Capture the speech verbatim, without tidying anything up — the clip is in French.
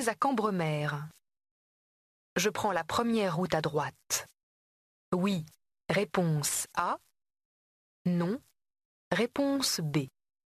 vais à Cambremer. Je prends la première route à droite. Oui. Réponse A. Non. Réponse B.